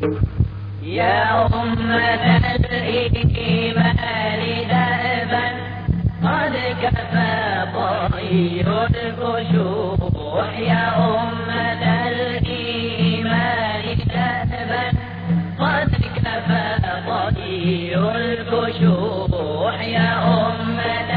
يا أمة الإيمان دأبا قد كفى طي الخشوع. يا أمة الإيمان دأبا قد كفى طي الخشوع. يا أمة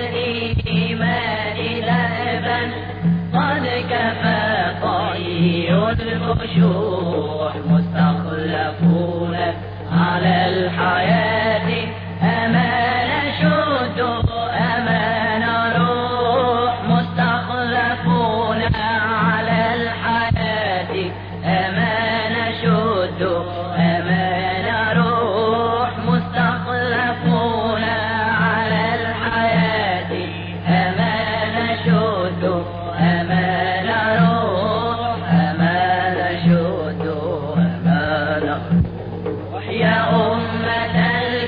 الإيمان دأبا قد كفى طي الخشوع. مستخلفون على الحياة أمان شد أمان روح. مستخلفون على الحياة أمان شد أمان روح. مستخلفون على الحياة أمان شد أمان روح. أمان شد أمان روح. يا أمة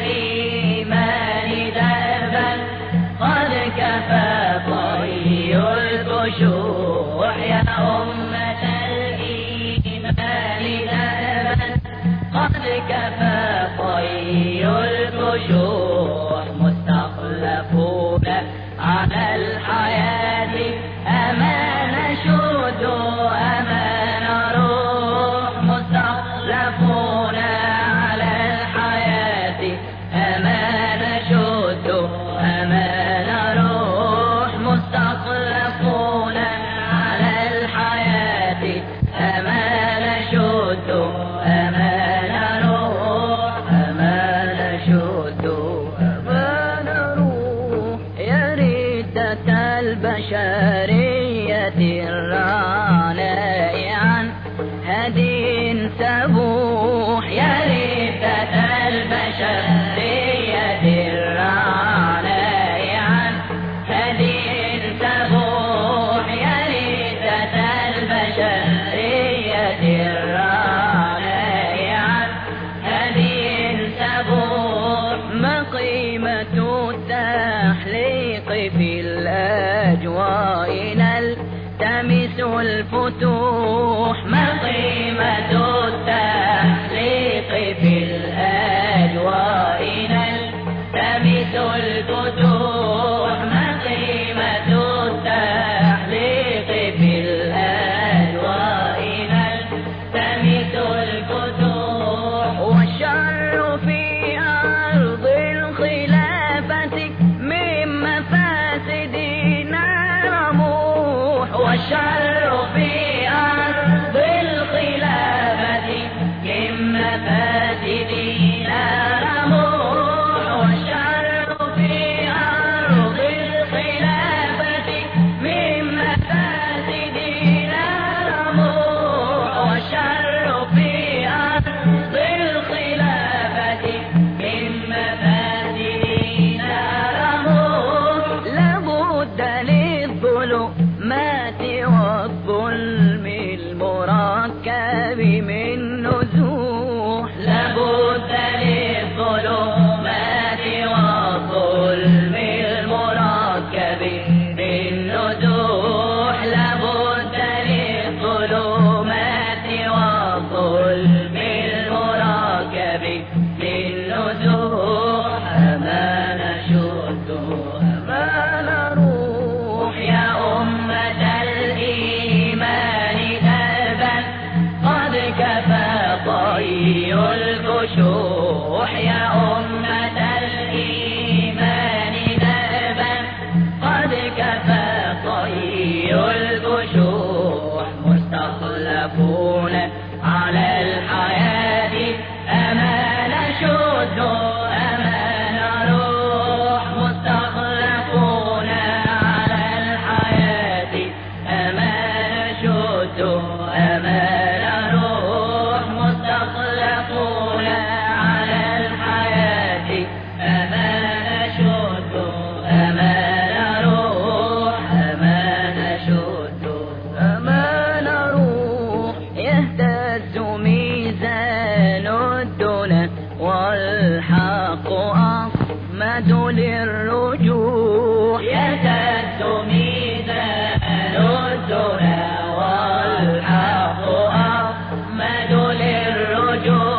الإيمان دأبا قد كفى طي الخشوع. يا أمة الإيمان دأبا قد كفى طي الخشوع. مستخلفون على الحياة أمان شد أمان روح. مستخلفون على الحياة أمان شد أمان روح. مستخلفون على الحياة أمان شد أمان روح. أمان شد أمان روح. يا ردة البشرية الراني عن هدي سبوح. يا ردة البشرية الراني عن هدي سبوح. يا ردة البشرية الراني عن هدي سبوح. ما قيمة التحليق في الأجواء نلتمس الفتوح. ما قيمة التحليق في الأجواء نلتمس الفتوح. ما قيمة التحليق في الأجواء نلتمس الفتوح. والشر في أرض الخلافة من مفاسدنا رموح. والشر في أرض الخلافة من مفاسدنا رموح. والشر في أرض الخلافة من مفاسدنا رموح. والشر في أرض الخلافة من مفاسدنا رموح. لابد للظلمات والظلم المركب من نزوح. لابد للظلمات والظلم المركب من نزوح. لابد للظلمات والظلم المركب من نزوح. أمان شد أمان روح. يا أمة الإيمان دأبا قد كفى طي الخشوع. يا أمة الإيمان دأبا قد كفى طي الخشوع. مستخلفون على الحياة أمان شد أمان روح. مستخلفون على الحياة أمان شد أمان روح. مستخلفون على الحياة أمان شد أمان روح. أمان شد أمان روح. يهتز ميزان الدنا والحق أصمد للرجوع. يهتز ميزان الدنا والحق أصمد للرجوع.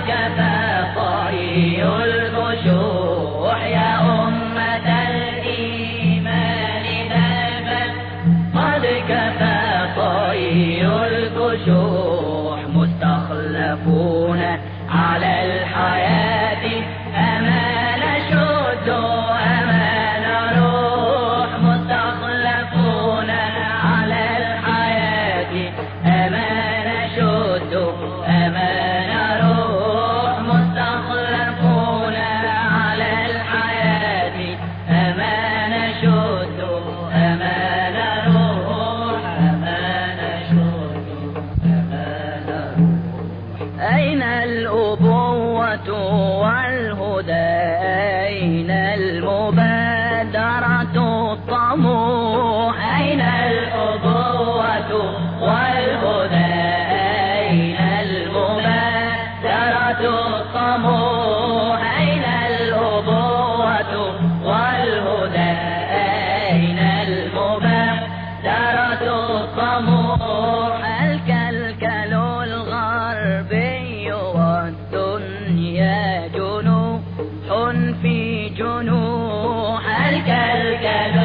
كفى طي الخشوع يا أمة الإيمان ذهبا قد كفى طي الخشوع مستخلفون على الحياة أمان شد أمان روح مستخلفون على الحياة أمان شد أمان روح مستخلفون على الحياة أمان شد أمان روح أمان شد أمان روح. أين الأبوة والهدى أين المبادرة الطموح أين الأبوة والهدى أين المبادرة الطموح أين الأبوة والهدى أين المبادرة الطموح الكلكل الغربي والدنيا جنوح في جنوح الكلكل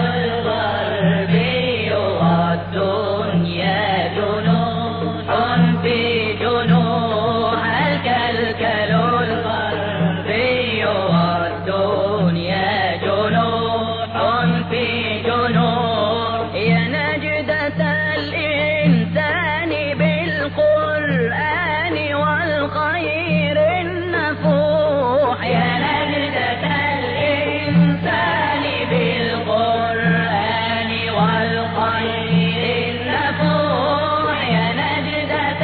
الغربي والدنيا جنوح في جنوح الكلكل الغربي والدنيا جنوح في جنوح يا نجدة الإنسان بالقرآن والخير النفوح يا نجدة الإنسان بالقرآن والخير النفوح يا نجدة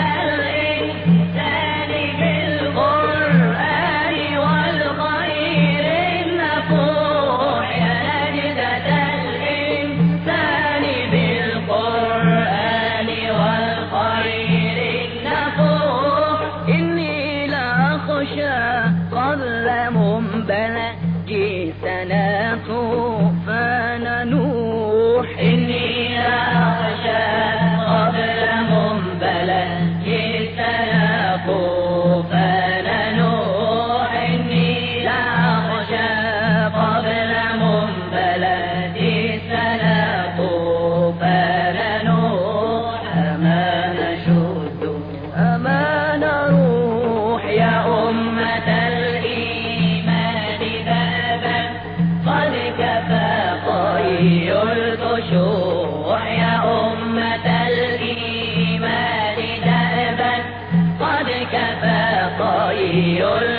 الإنسان بالقرآن والخير النفوح يا نجدة الإنسان بالقرآن والخير النفوح إني لأخشى قبل منبلج سنة طوفان نوح إني لأخشى قبل منبلج سنة طوفان نوح إني لأخشى قبل منبلج سنة طوفان نوح أمان شد أمان روح يا أمة الإيمان ذهبا قد كفى طي الخشوع يا أمة الإيمان ذهبا قد كفى طي